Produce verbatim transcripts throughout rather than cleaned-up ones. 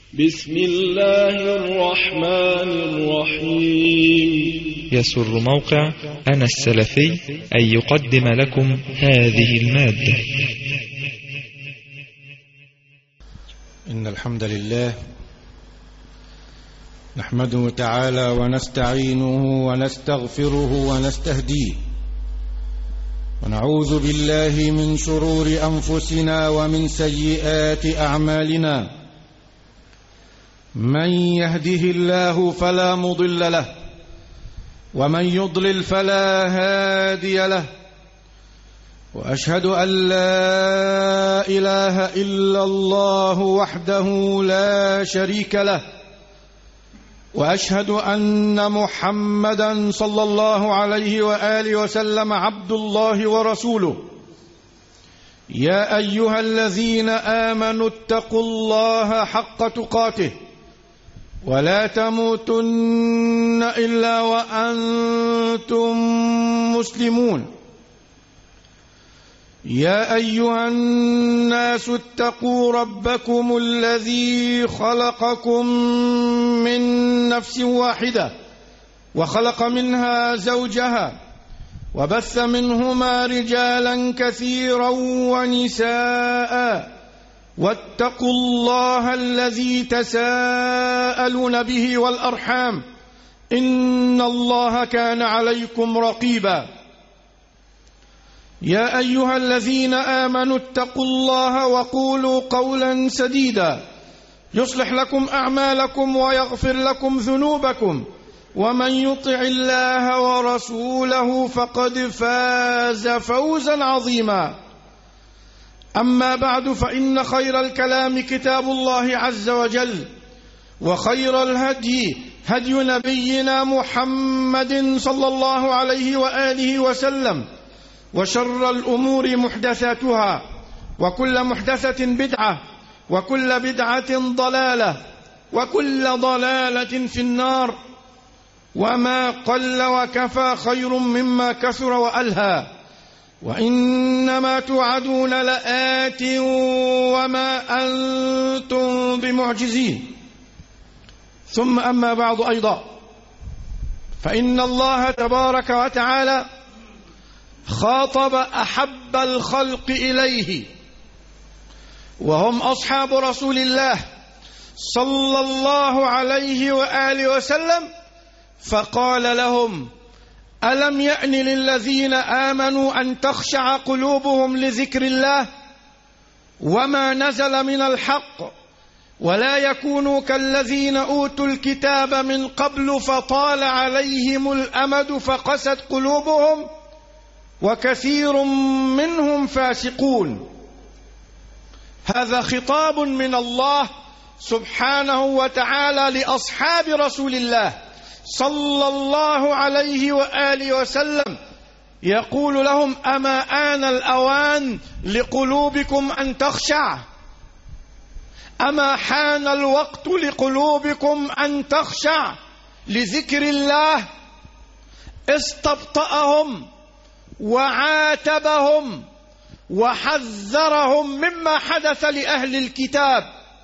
بسم الله الرحمن الرحيم. يسر موقع أنا السلفي أن يقدم لكم هذه المادة. إن الحمد لله نحمده تعالى ونستعينه ونستغفره ونستهديه، ونعوذ بالله من شرور أنفسنا ومن سيئات أعمالنا. من يهده الله فلا مضل له، ومن يضلل فلا هادي له، وأشهد أن لا إله إلا الله وحده لا شريك له، وأشهد أن محمدا صلى الله عليه وآله وسلم عبد الله ورسوله. يا أيها الذين آمنوا اتقوا الله حق تقاته ولا تموتن إلا وأنتم مسلمون. يا أيها الناس اتقوا ربكم الذي خلقكم من نفس واحدة وخلق منها زوجها وبث منهما رجالا كثيرا ونساء، واتقوا الله الذي تساءلون به والأرحام إن الله كان عليكم رقيبا. يا أيها الذين آمنوا اتقوا الله وقولوا قولا سديدا يصلح لكم أعمالكم ويغفر لكم ذنوبكم، ومن يطع الله ورسوله فقد فاز فوزا عظيما. أما بعد، فإن خير الكلام كتاب الله عز وجل، وخير الهدي هدي نبينا محمد صلى الله عليه وآله وسلم، وشر الأمور محدثاتها، وكل محدثة بدعة، وكل بدعة ضلالة، وكل ضلالة في النار. وما قل وكفى خير مما كثر وألهى، وإنما توعدون لآت وما أنتم بمعجزين. ثم أما بعد أيضا، فإن الله تبارك وتعالى خاطب أحب الخلق إليه، وهم أصحاب رسول الله صلى الله عليه وآله وسلم، فقال لهم: ألم يأن للذين آمنوا أن تخشع قلوبهم لذكر الله وما نزل من الحق، ولا يكونوا كالذين أوتوا الكتاب من قبل فطال عليهم الأمد فقست قلوبهم وكثير منهم فاسقون. هذا خطاب من الله سبحانه وتعالى لأصحاب رسول الله صلى الله عليه وآله وسلم، يقول لهم: أما آن الأوان لقلوبكم أن تخشع؟ أما حان الوقت لقلوبكم أن تخشع لذكر الله؟ استبطأهم وعاتبهم وحذرهم مما حدث لأهل الكتاب.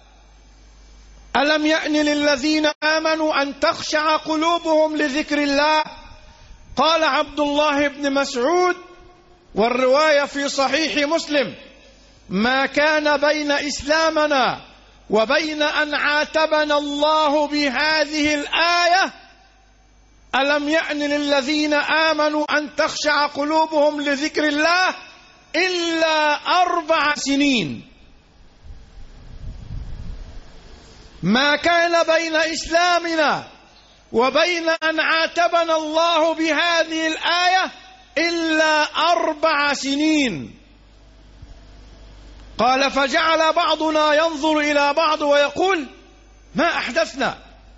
ألم يأن للذين آمنوا أن تخشع قلوبهم لذكر الله؟ قال عبد الله بن مسعود، والرواية في صحيح مسلم: ما كان بين إسلامنا وبين أن عاتبنا الله بهذه الآية ألم يأن للذين آمنوا أن تخشع قلوبهم لذكر الله إلا أربع سنين. ما كان بين إسلامنا وبين أن عاتبنا الله بهذه الآية إلا أربع سنين. قال: فجعل بعضنا ينظر إلى بعض ويقول: ما أحدثنا؟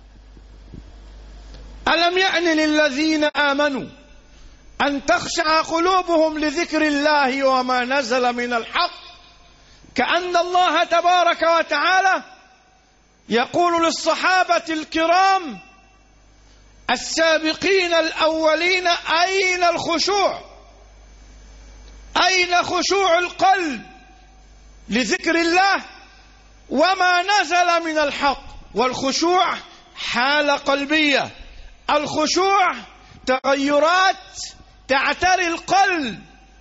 ألم يأن للذين آمنوا أن تخشع قلوبهم لذكر الله وما نزل من الحق، كأن الله تبارك وتعالى يقول للصحابة الكرام السابقين الأولين: أين الخشوع؟ أين خشوع القلب لذكر الله وما نزل من الحق؟ والخشوع حالة قلبية. الخشوع تغيرات تعتري القلب،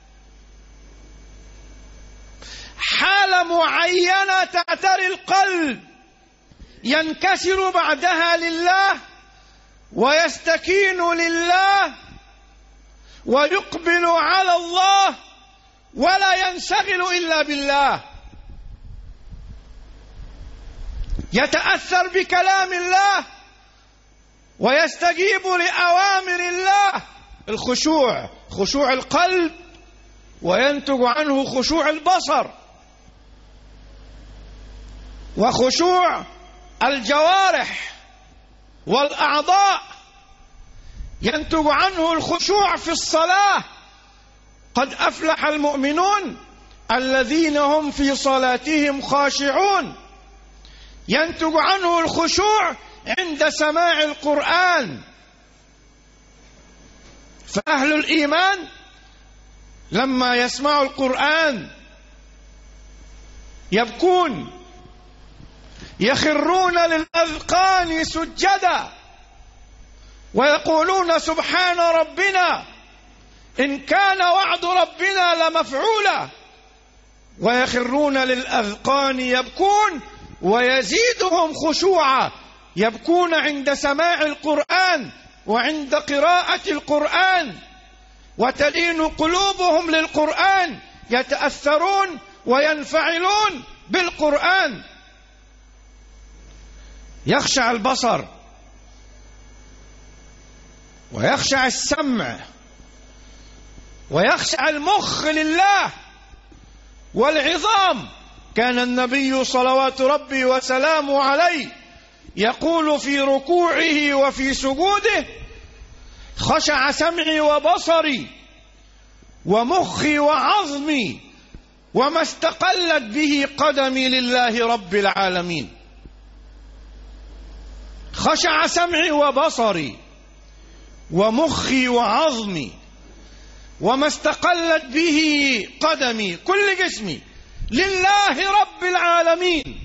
حالة معينة تعتري القلب، ينكسر بعدها لله ويستكين لله ويقبل على الله ولا ينشغل إلا بالله، يتأثر بكلام الله ويستجيب لأوامر الله. الخشوع خشوع القلب، وينتج عنه خشوع البصر وخشوع الجوارح والأعضاء، ينتج عنه الخشوع في الصلاة. قد أفلح المؤمنون الذين هم في صلاتهم خاشعون. ينتج عنه الخشوع عند سماع القرآن. فأهل الإيمان لما يسمعوا القرآن يبكون، يخرون للأذقان سجدا ويقولون سبحان ربنا إن كان وعد ربنا لمفعولا، ويخرون للأذقان يبكون ويزيدهم خشوعا. يبكون عند سماع القرآن وعند قراءة القرآن، وتلين قلوبهم للقرآن، يتأثرون وينفعلون بالقرآن. يخشع البصر ويخشع السمع ويخشع المخ لله والعظام. كان النبي صلوات ربي وسلامه عليه يقول في ركوعه وفي سجوده: خشع سمعي وبصري ومخي وعظمي وما استقلت به قدمي لله رب العالمين. خشع سمعي وبصري ومخي وعظمي وما استقلت به قدمي، كل جسمي لله رب العالمين.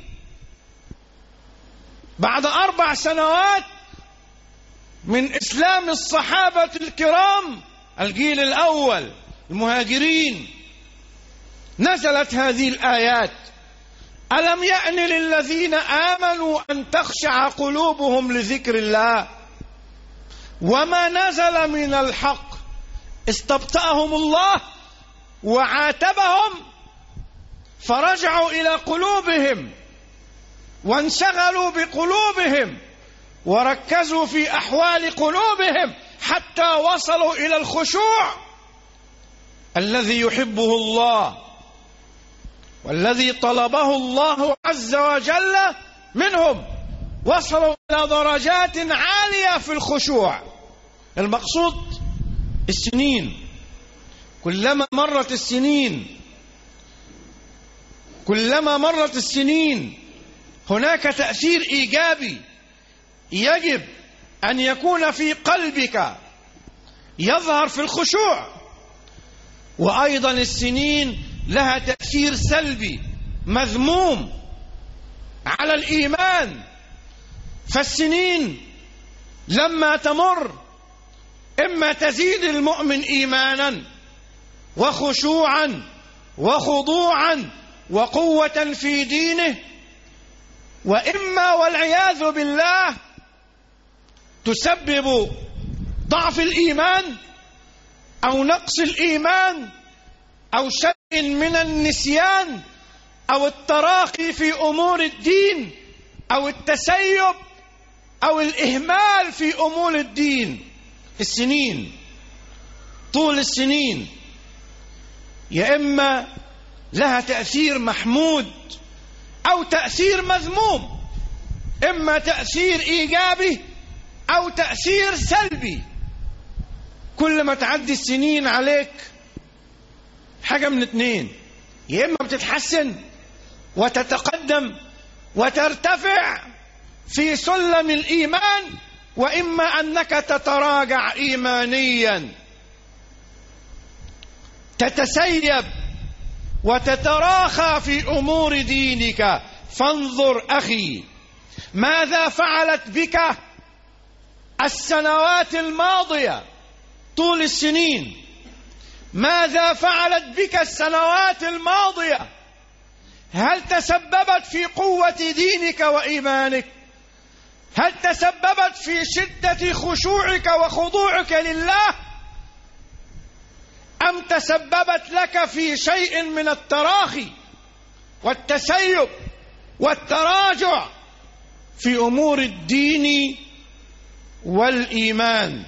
بعد أربع سنوات من إسلام الصحابة الكرام الجيل الأول المهاجرين نزلت هذه الآيات: ألم يأن للذين آمنوا أن تخشع قلوبهم لذكر الله وما نزل من الحق. استبطأهم الله وعاتبهم فرجعوا إلى قلوبهم وانشغلوا بقلوبهم وركزوا في أحوال قلوبهم حتى وصلوا إلى الخشوع الذي يحبه الله والذي طلبه الله عز وجل منهم. وصلوا إلى درجات عالية في الخشوع. المقصود السنين، كلما مرت السنين كلما مرت السنين هناك تأثير إيجابي يجب أن يكون في قلبك يظهر في الخشوع. وأيضا السنين لها تأثير سلبي مذموم على الإيمان. فالسنين لما تمر إما تزيد المؤمن إيمانا وخشوعا وخضوعا وقوة في دينه، وإما والعياذ بالله تسبب ضعف الإيمان أو نقص الإيمان أو شيء من النسيان أو التراخي في أمور الدين أو التسيب أو الإهمال في أمور الدين. السنين، طول السنين يا إما لها تأثير محمود أو تأثير مذموم، إما تأثير إيجابي أو تأثير سلبي. كل ما تعدي السنين عليك حاجة من اتنين: يا إما بتتحسن وتتقدم وترتفع في سلم الإيمان، وإما أنك تتراجع إيمانيا، تتسيب وتتراخى في أمور دينك. فانظر أخي، ماذا فعلت بك السنوات الماضية طول السنين؟ ماذا فعلت بك السنوات الماضية؟ هل تسببت في قوة دينك وإيمانك؟ هل تسببت في شدة خشوعك وخضوعك لله؟ أم تسببت لك في شيء من التراخي والتسيب والتراجع في أمور الدين والإيمان؟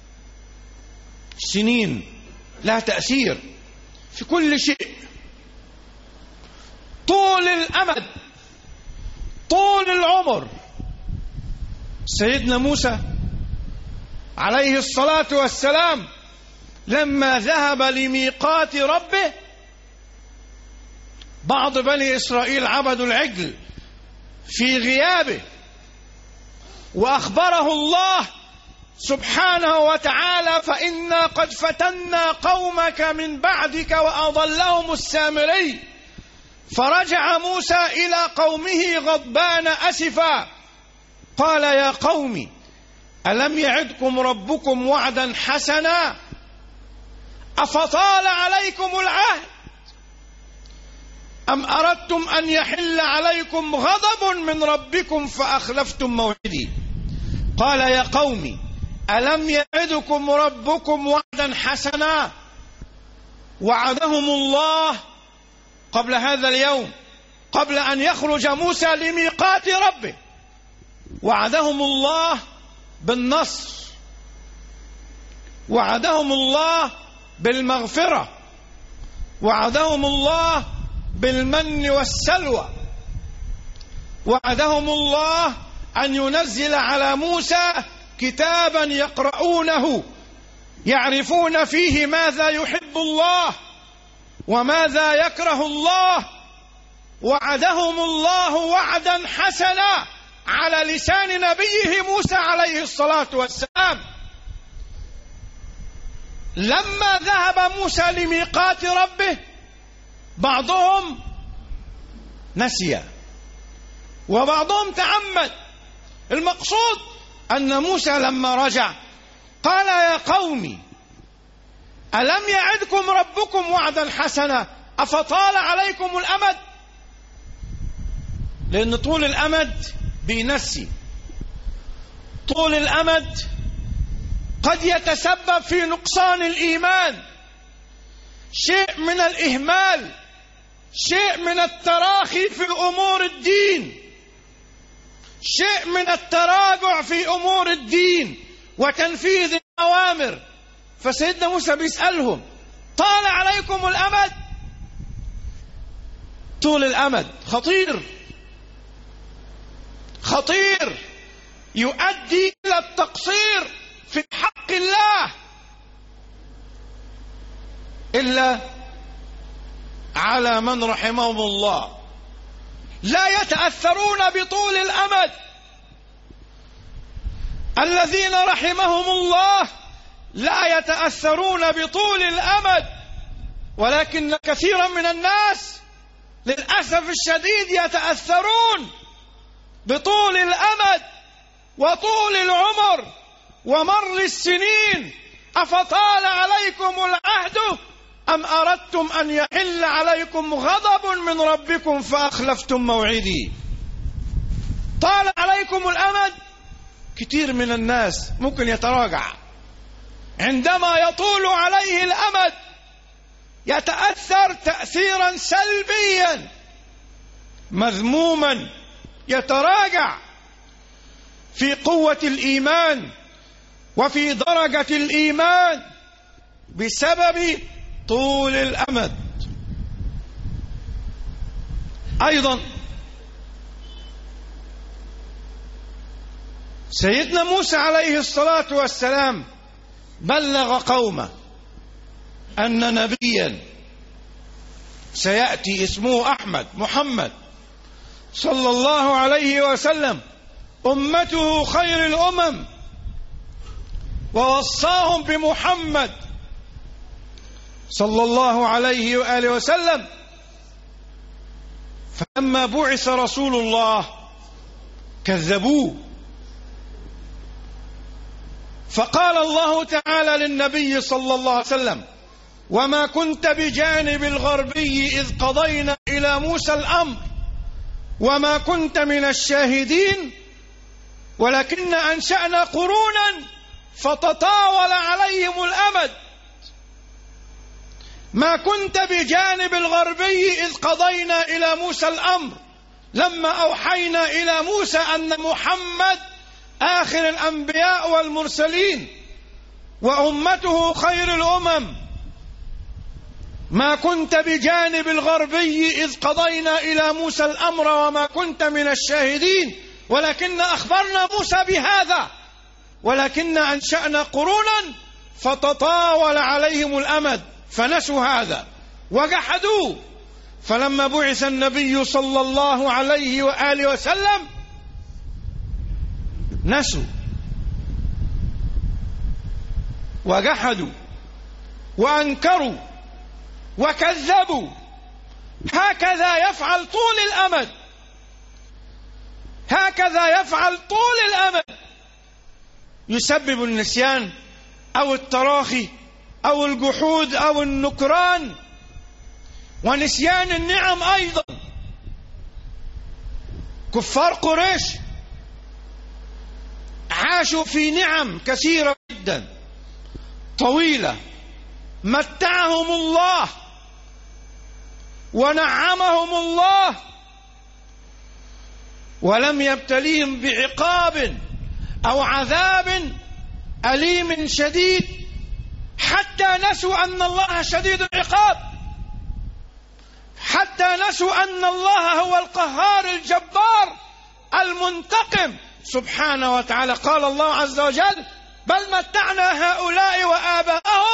سنين لها تأثير في كل شيء. طول الأمد، طول العمر. سيدنا موسى عليه الصلاة والسلام لما ذهب لميقات ربه، بعض بني إسرائيل عبدوا العجل في غيابه، وأخبره الله سبحانه وتعالى: فإنا قد فتنا قومك من بعدك وأضلهم السامري. فرجع موسى إلى قومه غضبان أسفا، قال: يا قوم ألم يعدكم ربكم وعدا حسنا أفطال عليكم العهد أم أردتم أن يحل عليكم غضب من ربكم فأخلفتم موعدي. قال: يا قوم ألم يعدكم ربكم وعدا حسنا. وعدهم الله قبل هذا اليوم، قبل أن يخرج موسى لميقات ربه، وعدهم الله بالنصر، وعدهم الله بالمغفرة، وعدهم الله بالمن والسلوى، وعدهم الله أن ينزل على موسى كتابا يقرؤونه يعرفون فيه ماذا يحب الله وماذا يكره الله. وعدهم الله وعدا حسنا على لسان نبيه موسى عليه الصلاة والسلام. لما ذهب موسى لميقات ربه بعضهم نسي وبعضهم تعمد. المقصود أن موسى لما رجع قال: يا قوم ألم يعدكم ربكم وعدا حسنا أفطال عليكم الأمد. لأن طول الأمد بينسي، طول الأمد قد يتسبب في نقصان الإيمان، شيء من الإهمال، شيء من التراخي في أمور الدين، شيء من التراجع في أمور الدين وتنفيذ الأوامر. فسيدنا موسى بيسألهم: طال عليكم الأمد؟ طول الأمد خطير، خطير، يؤدي إلى التقصير في حق الله، إلا على من رحمهم الله. لا يتأثرون بطول الأمد. الذين رحمهم الله لا يتأثرون بطول الأمد، ولكن كثيرا من الناس للأسف الشديد يتأثرون بطول الأمد وطول العمر ومر السنين. أفطال عليكم العهد أم أردتم أن يحل عليكم غضب من ربكم فأخلفتم موعدي. طال عليكم الأمد. كثير من الناس ممكن يتراجع عندما يطول عليه الأمد، يتأثر تأثيرا سلبيا مذموما، يتراجع في قوة الإيمان وفي درجة الإيمان بسبب طول الأمد. أيضا سيدنا موسى عليه الصلاة والسلام بلغ قومه أن نبيا سيأتي اسمه أحمد محمد صلى الله عليه وسلم، أمته خير الأمم، ووصاهم بمحمد صلى الله عليه وآله وسلم. فلما بعث رسول الله كذبوه. فقال الله تعالى للنبي صلى الله عليه وسلم: وما كنت بجانب الغربي إذ قضينا إلى موسى الأمر وما كنت من الشاهدين ولكن أنشأنا قرونا فتطاول عليهم الأمد. ما كنت بجانب الغربي إذ قضينا إلى موسى الأمر، لما أوحينا إلى موسى أن محمد آخر الأنبياء والمرسلين وأمته خير الأمم. ما كنت بجانب الغربي إذ قضينا إلى موسى الأمر وما كنت من الشاهدين ولكن أخبرنا موسى بهذا ولكن أنشأنا قرونا فتطاول عليهم الأمد فنسوا هذا وجحدوه. فلما بعث النبي صلى الله عليه وآله وسلم نسوا وجحدوا وأنكروا وكذبوا. هكذا يفعل طول الأمد، هكذا يفعل طول الأمد، يسبب النسيان أو التراخي أو الجحود أو النكران ونسيان النعم أيضا. كفار قريش عاشوا في نعم كثيرة جدا طويلة، متعهم الله ونعمهم الله ولم يبتليهم بعقاب أو عذاب أليم شديد حتى نسوا أن الله شديد العقاب، حتى نسوا أن الله هو القهار الجبار المنتقم سبحانه وتعالى. قال الله عز وجل: بل متعنا هؤلاء وآباءهم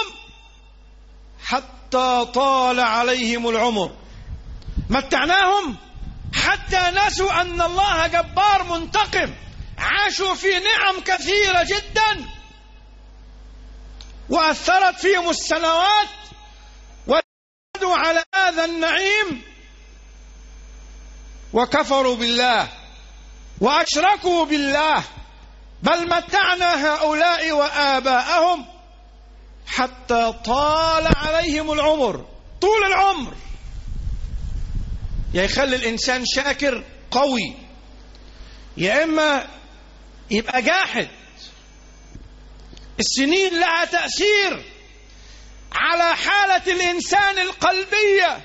حتى طال عليهم العمر. متعناهم حتى نسوا أن الله جبار منتقم، عاشوا في نعم كثيرة جدا وأثرت فيهم السنوات وزادوا على هذا النعيم وكفروا بالله وأشركوا بالله. بل متعنا هؤلاء وآباءهم حتى طال عليهم العمر. طول العمر يا يخلي الإنسان شاكر قوي، يا إما يبقى جاحد. السنين لها تأثير على حالة الإنسان القلبية،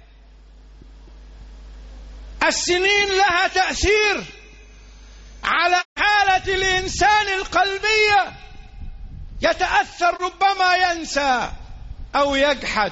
السنين لها تأثير على حالة الإنسان القلبية، يتأثر ربما ينسى أو يجحد،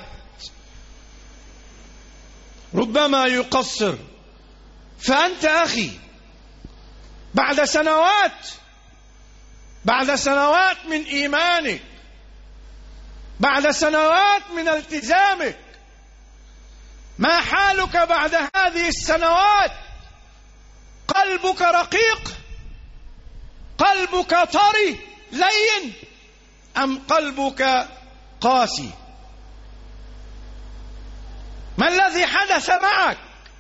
ربما يقصر. فأنت أخي بعد سنوات بعد سنوات من إيمانك، بعد سنوات من التزامك، ما حالك بعد هذه السنوات؟ قلبك رقيق؟ قلبك طري لين؟ أم قلبك قاسي؟ ما الذي حدث معك؟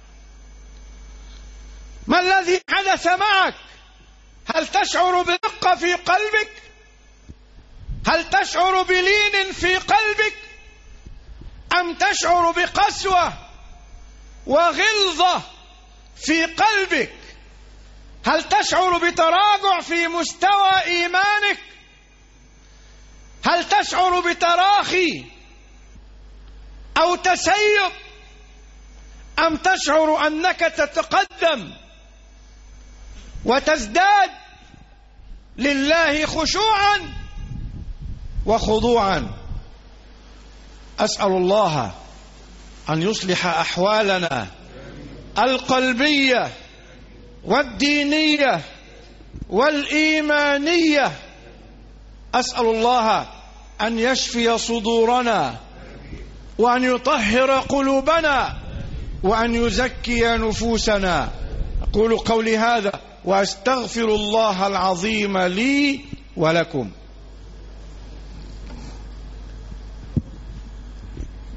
ما الذي حدث معك؟ هل تشعر برقة في قلبك؟ هل تشعر بلين في قلبك؟ أم تشعر بقسوة وغلظة في قلبك؟ هل تشعر بتراجع في مستوى إيمانك؟ هل تشعر بتراخي أو تسيب؟ أم تشعر أنك تتقدم وتزداد لله خشوعا وخضوعا؟ أسأل الله أن يصلح أحوالنا القلبية والدينية والإيمانية. أسأل الله أن يشفي صدورنا وأن يطهر قلوبنا وأن يزكي نفوسنا. أقول قولي هذا وأستغفر الله العظيم لي ولكم.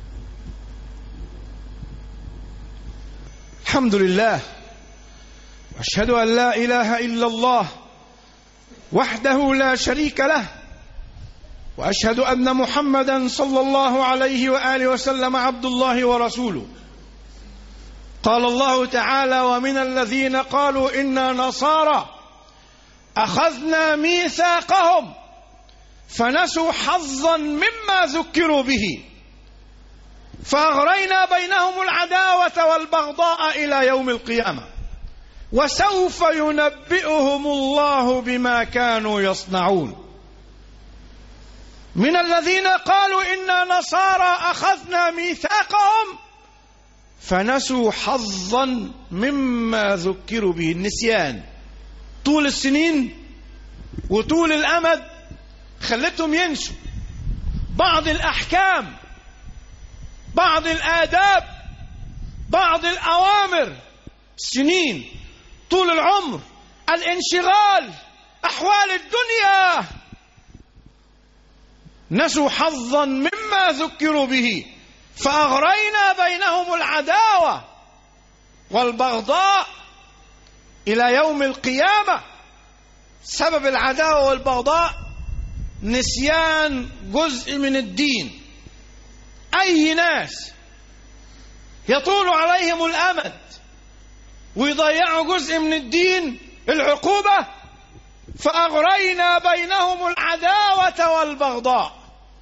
الحمد لله وأشهد أن لا إله إلا الله وحده لا شريك له، وأشهد أن محمدا صلى الله عليه وآله وسلم عبد الله ورسوله. قال الله تعالى: ومن الذين قالوا إنا نصارى أخذنا ميثاقهم فنسوا حظا مما ذكروا به فأغرينا بينهم العداوة والبغضاء إلى يوم القيامة وسوف ينبئهم الله بما كانوا يصنعون. من الذين قالوا إنا نصارى أخذنا ميثاقهم فنسوا حظا مما ذكروا به. النسيان طول السنين وطول الأمد خلتهم ينسوا بعض الأحكام، بعض الآداب، بعض الأوامر. سنين، طول العمر، الانشغال، أحوال الدنيا، نسوا حظا مما ذكروا به فأغرينا بينهم العداوة والبغضاء إلى يوم القيامة. سبب العداوة والبغضاء نسيان جزء من الدين. أي ناس يطول عليهم الأمد ويضيعوا جزء من الدين، العقوبة فأغرينا بينهم العداوة والبغضاء.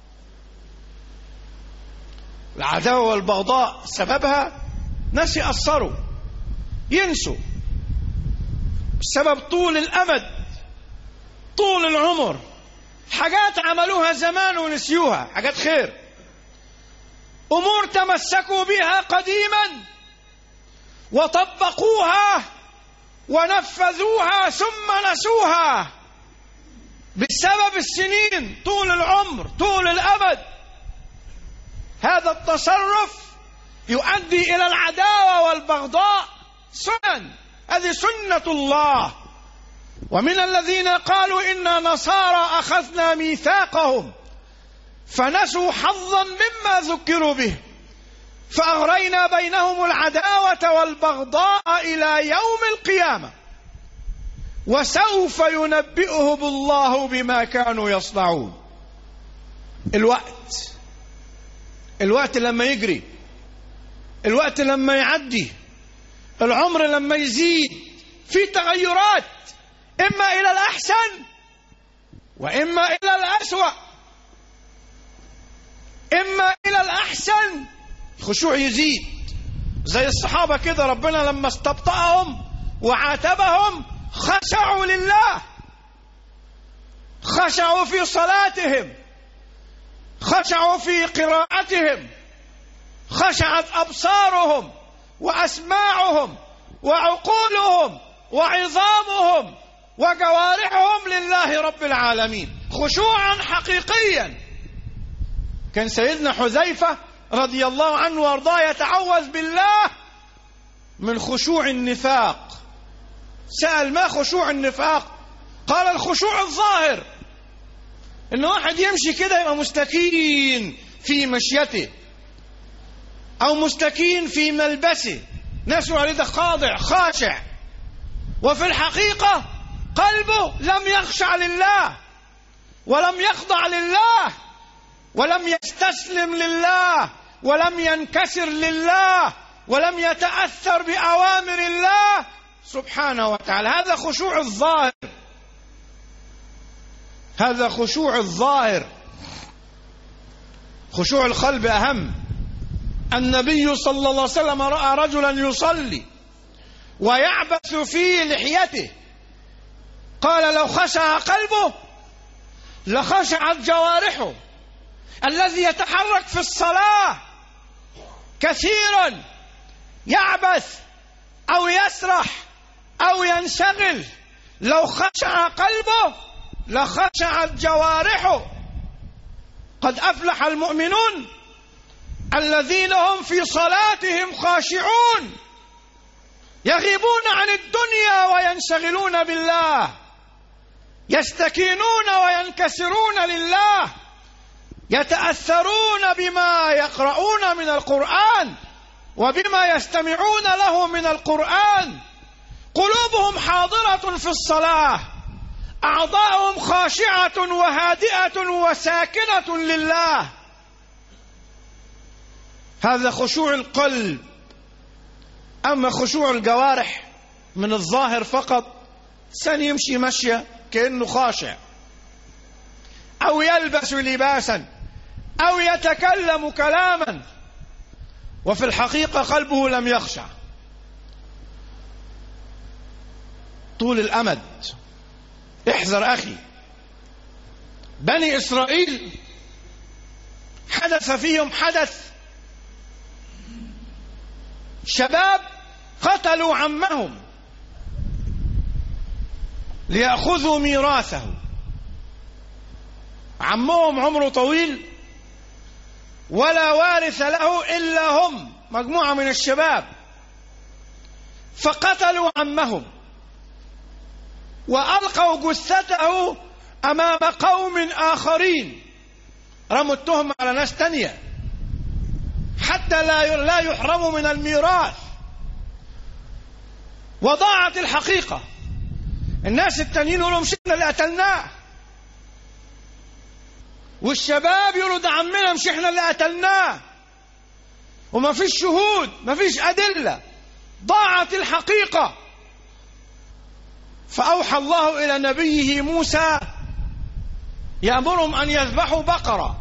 العداوة والبغضاء سببها ناس يأثروا ينسوا، السبب طول الأمد، طول العمر، حاجات عملوها زمان ونسيوها، حاجات خير، أمور تمسكوا بها قديما وطبقوها ونفذوها ثم نسوها بسبب السنين، طول العمر، طول الأمد. هذا التصرف يؤدي إلى العداوة والبغضاء. سنن، هذه سنة الله. ومن الذين قالوا إنا نصارى أخذنا ميثاقهم فنسوا حظا مما ذكروا به فأغرينا بينهم العداوة والبغضاء إلى يوم القيامة وسوف ينبئهم الله بما كانوا يصنعون. الوقت الوقت لما يجري، الوقت لما يعدي، العمر لما يزيد، في تغيرات إما إلى الأحسن وإما إلى الأسوأ. إما إلى الأحسن، الخشوع يزيد زي الصحابة كده، ربنا لما استبطأهم وعاتبهم خشعوا لله، خشعوا في صلاتهم، خشعوا في قراءتهم، خشعت أبصارهم وأسماعهم وعقولهم وعظامهم وجوارحهم لله رب العالمين خشوعا حقيقيا. كان سيدنا حذيفة رضي الله عنه وارضاه يتعوذ بالله من خشوع النفاق. سأل: ما خشوع النفاق؟ قال: الخشوع الظاهر، إن واحد يمشي كده يبقى مستكين في مشيته أو مستكين في ملبسه، ناس عليه ده خاضع خاشع، وفي الحقيقة قلبه لم يخشع لله ولم يخضع لله ولم يستسلم لله ولم ينكسر لله ولم يتأثر بأوامر الله سبحانه وتعالى. هذا خشوع الظاهر، هذا خشوع الظاهر. خشوع القلب أهم. النبي صلى الله عليه وسلم رأى رجلا يصلي ويعبث في لحيته، قال: لو خشع قلبه لخشعت جوارحه. الذي يتحرك في الصلاة كثيرا يعبث أو يسرح أو ينشغل، لو خشع قلبه لخشعت جوارحه. قد أفلح المؤمنون الذين هم في صلاتهم خاشعون، يغيبون عن الدنيا وينشغلون بالله، يستكينون وينكسرون لله، يتأثرون بما يقرؤون من القرآن وبما يستمعون له من القرآن، قلوبهم حاضرة في الصلاة، أعضاؤهم خاشعة وهادئة وساكنة لله. هذا خشوع القلب. أما خشوع الجوارح من الظاهر فقط، إنسان يمشي مشية كأنه خاشع، أو يلبس لباسا، أو يتكلم كلاما، وفي الحقيقة قلبه لم يخشع. طول الأمد. احذر أخي، بني إسرائيل حدث فيهم حدث، شباب قتلوا عمهم ليأخذوا ميراثه. عمهم عمره طويل ولا وارث له إلا هم، مجموعة من الشباب، فقتلوا عمهم وألقوا جثته أمام قوم آخرين، رموا التهم على ناس تانية حتى لا يحرموا من الميراث. وضاعت الحقيقة. الناس التانيين يقولوا مش احنا اللي قتلناه، والشباب يقولوا ده عمنا مش احنا اللي قتلناه، وما فيش شهود، ما فيش أدلة. ضاعت الحقيقة. فأوحى الله إلى نبيه موسى يأمرهم أن يذبحوا بقرة،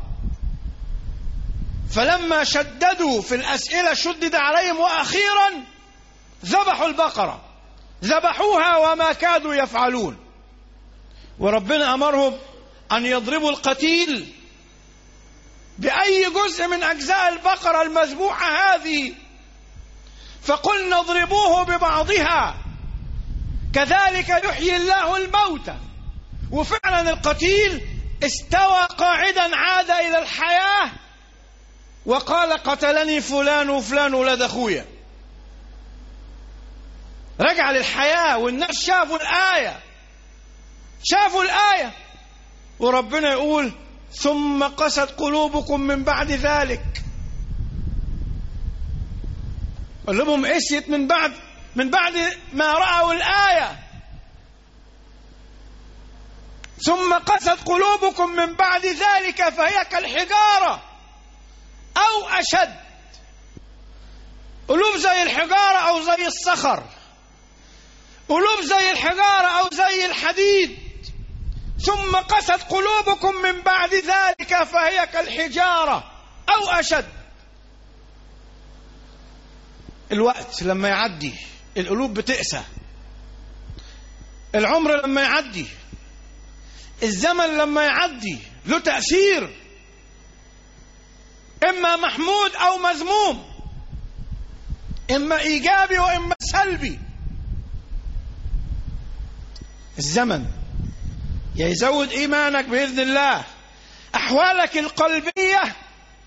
فلما شددوا في الأسئلة شدد عليهم، وأخيرا ذبحوا البقرة، ذبحوها وما كادوا يفعلون. وربنا أمرهم أن يضربوا القتيل بأي جزء من أجزاء البقرة المذبوحة هذه، فقلنا اضربوه ببعضها كذلك يحيي الله الموتى. وفعلا القتيل استوى قاعدا، عاد إلى الحياة، وقال قتلني فلان وفلان ولاد أخويا. رجع للحياة، والناس شافوا الآية، شافوا الآية. وربنا يقول ثم قست قلوبكم من بعد ذلك. قلوبهم قسيت من بعد من بعد ما رأوا الآية. ثم قست قلوبكم من بعد ذلك فهي كالحجارة أو أشد. قلوب زي الحجارة أو زي الصخر، قلوب زي الحجارة أو زي الحديد. ثم قست قلوبكم من بعد ذلك فهي كالحجارة أو أشد. الوقت لما يعدي القلوب بتقسى، العمر لما يعدي، الزمن لما يعدي له تأثير، إما محمود أو مذموم، إما إيجابي وإما سلبي. الزمن يا يزود إيمانك بإذن الله، أحوالك القلبية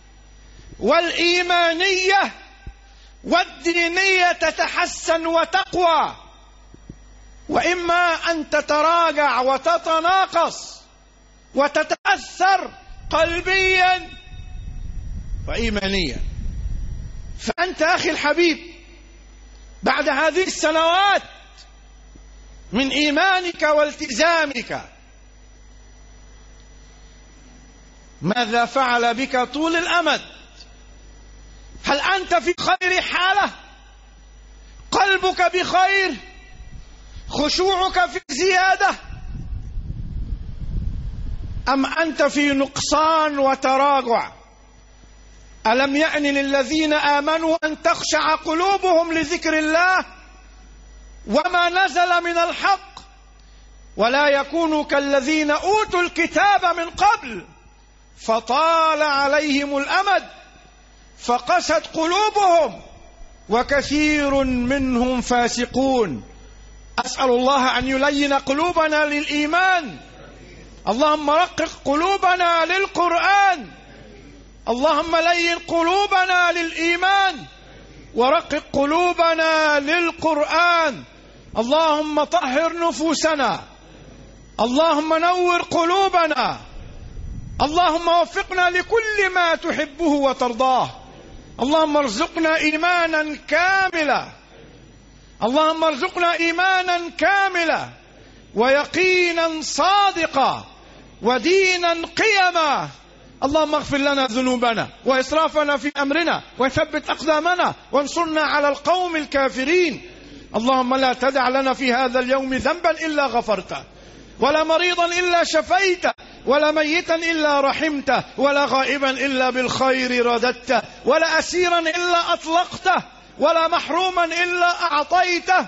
والإيمانية والدينية تتحسن وتقوى، وإما أن تتراجع وتتناقص وتتأثر قلبيا وإيمانيا. فأنت أخي الحبيب بعد هذه السنوات من إيمانك والتزامك، ماذا فعل بك طول الأمد؟ هل أنت في خير حالة؟ قلبك بخير؟ خشوعك في زيادة؟ أم أنت في نقصان وتراجع؟ ألم يأن للذين آمنوا أن تخشع قلوبهم لذكر الله وما نزل من الحق، ولا يكونوا كالذين أوتوا الكتاب من قبل فطال عليهم الأمد فقست قلوبهم وكثير منهم فاسقون. أسأل الله أن يلين قلوبنا للإيمان. اللهم رقق قلوبنا للقرآن. اللهم لين قلوبنا للإيمان ورقق قلوبنا للقرآن. اللهم طهر نفوسنا. اللهم نور قلوبنا. اللهم وفقنا لكل ما تحبه وترضاه. اللهم ارزقنا إيمانا كاملا اللهم ارزقنا إيمانا كاملا ويقينا صادقا ودينا قيما. اللهم اغفر لنا ذنوبنا وإسرافنا في أمرنا وثبت أقدامنا وانصرنا على القوم الكافرين. اللهم لا تدع لنا في هذا اليوم ذنبا إلا غفرته، ولا مريضا إلا شفيته، ولا ميتا إلا رحمته، ولا غائبا إلا بالخير رددته، ولا أسيرا إلا أطلقته، ولا محروما إلا أعطيته،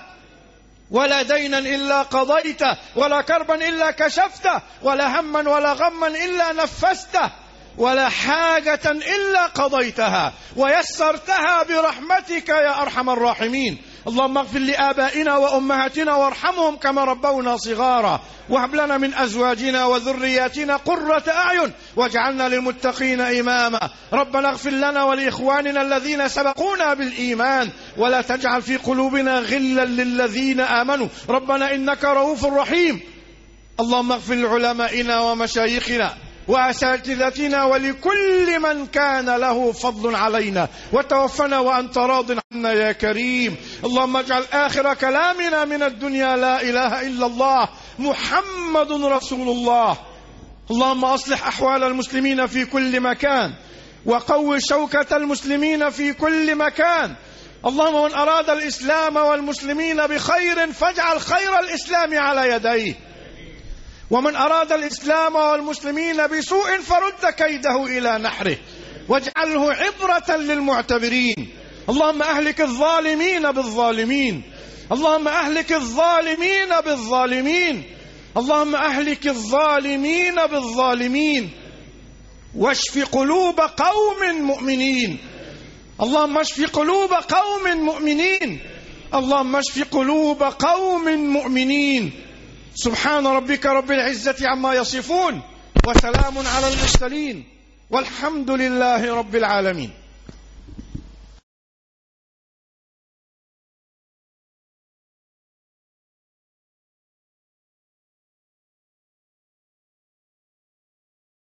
ولا دينا إلا قضيته، ولا كربا إلا كشفته، ولا هما ولا غما إلا نفسته، ولا حاجة إلا قضيتها ويسرتها برحمتك يا أرحم الراحمين. اللهم اغفر لآبائنا وأمهاتنا وارحمهم كما ربونا صغارا، وهب لنا من أزواجنا وذرياتنا قرة أعين واجعلنا للمتقين إماما. ربنا اغفر لنا ولإخواننا الذين سبقونا بالإيمان ولا تجعل في قلوبنا غلا للذين آمنوا ربنا إنك رؤوف رحيم. اللهم اغفر لعلمائنا ومشايخنا وأساتذتنا ولكل من كان له فضل علينا، وتوفنا وأنت راض عنا يا كريم. اللهم اجعل آخر كلامنا من الدنيا لا إله إلا الله محمد رسول الله. اللهم أصلح أحوال المسلمين في كل مكان وقوي شوكة المسلمين في كل مكان. اللهم من أراد الإسلام والمسلمين بخير فاجعل خير الإسلام على يديه، ومن أراد الإسلام والمسلمين بسوء فرد كيده إلى نحره واجعله عبرة للمعتبرين. اللهم أهلك الظالمين بالظالمين، اللهم أهلك الظالمين بالظالمين، اللهم أهلك الظالمين بالظالمين، واشف قلوب قوم مؤمنين. اللهم اشف قلوب قوم مؤمنين، اللهم اشف قلوب قوم مؤمنين. سبحان ربك رب العزة عما يصفون وسلام على المرسلين والحمد لله رب العالمين.